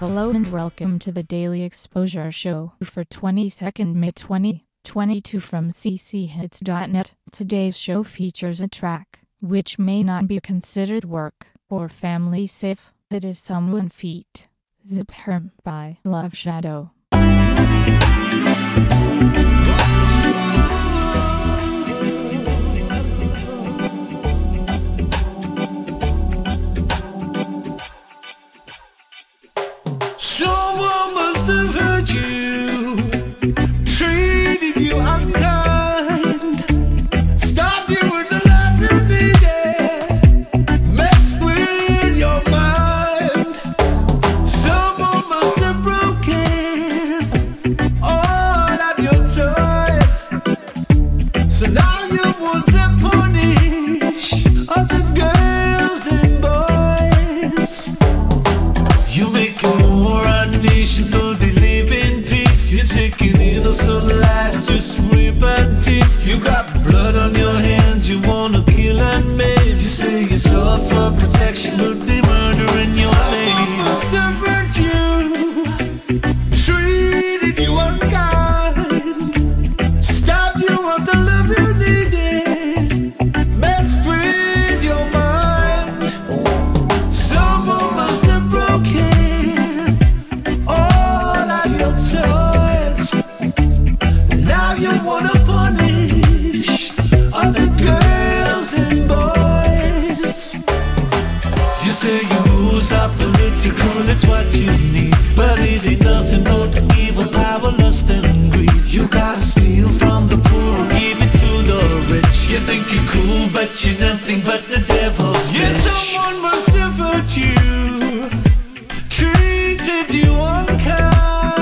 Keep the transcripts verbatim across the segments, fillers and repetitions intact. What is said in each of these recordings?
Hello and welcome to the Daily Exposure Show for twenty-second May twenty twenty-two from c c hits dot net. Today's show features a track which may not be considered work or family safe. It is Someone Feet. Zip Herm by Love Shadow. Someone must have hurt you, treated you unkind, stopped you with the love you needed, messed with your mind. Someone must have broken all of your toys, so now you want to punish other girls and boys. You make war on nations so they live in peace. You're taking innocent lives just to rip and teeth. You got blood on your hands, you wanna kill and maim. You say it's all for protection, but they murdering your name. Someone must have hurt you, treated you unkind, stopped you of the love you needed, messed with your mind. Someone must have broken now you wanna punish other girls and boys. You say you moves are political, it's what you need, but it ain't nothing but evil, power, lust and greed. You gotta steal from the poor, give it to the rich. You think you're cool, but you're nothing but the devil's bitch. Yeah, someone must have hurt you, treated you unkind,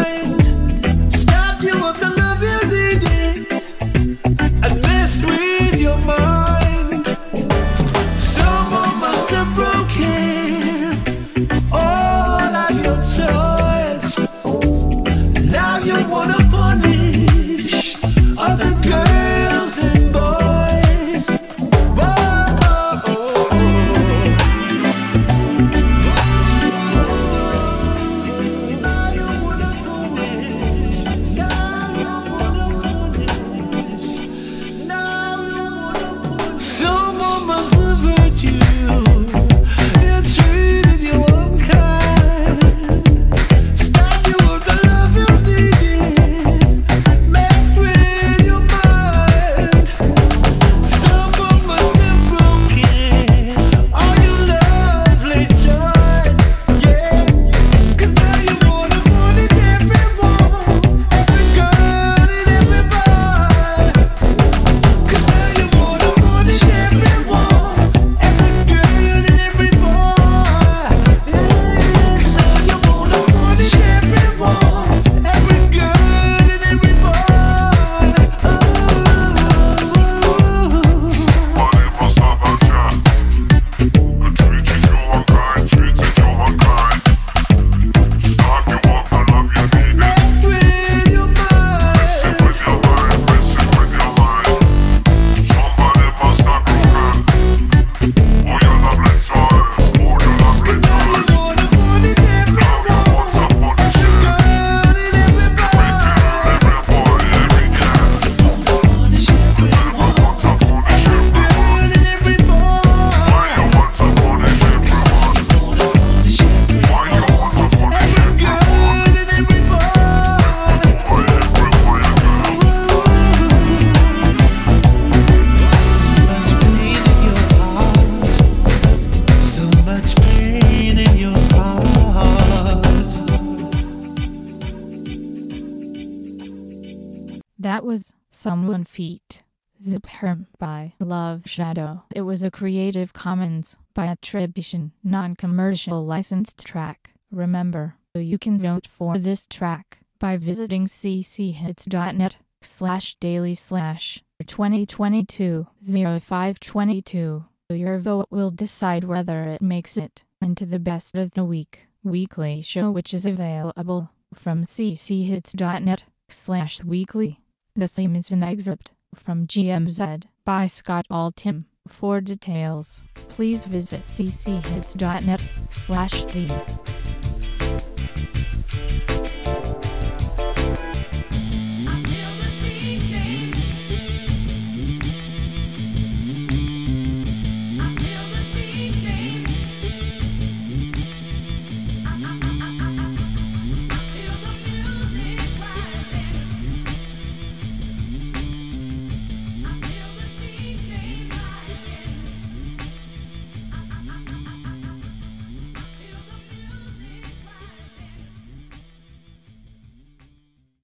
That was Someone Feet. Zip Herm by Love Shadow. It was a Creative Commons by attribution, non-commercial licensed track. Remember, you can vote for this track by visiting c c hits dot net slash daily slash twenty twenty-two oh five twenty-two. Your vote will decide whether it makes it into the best of the week weekly show, which is available from c c hits dot net slash weekly. The theme is an excerpt from G M Z by Scott Altham. For details, please visit c c hits dot net slash theme.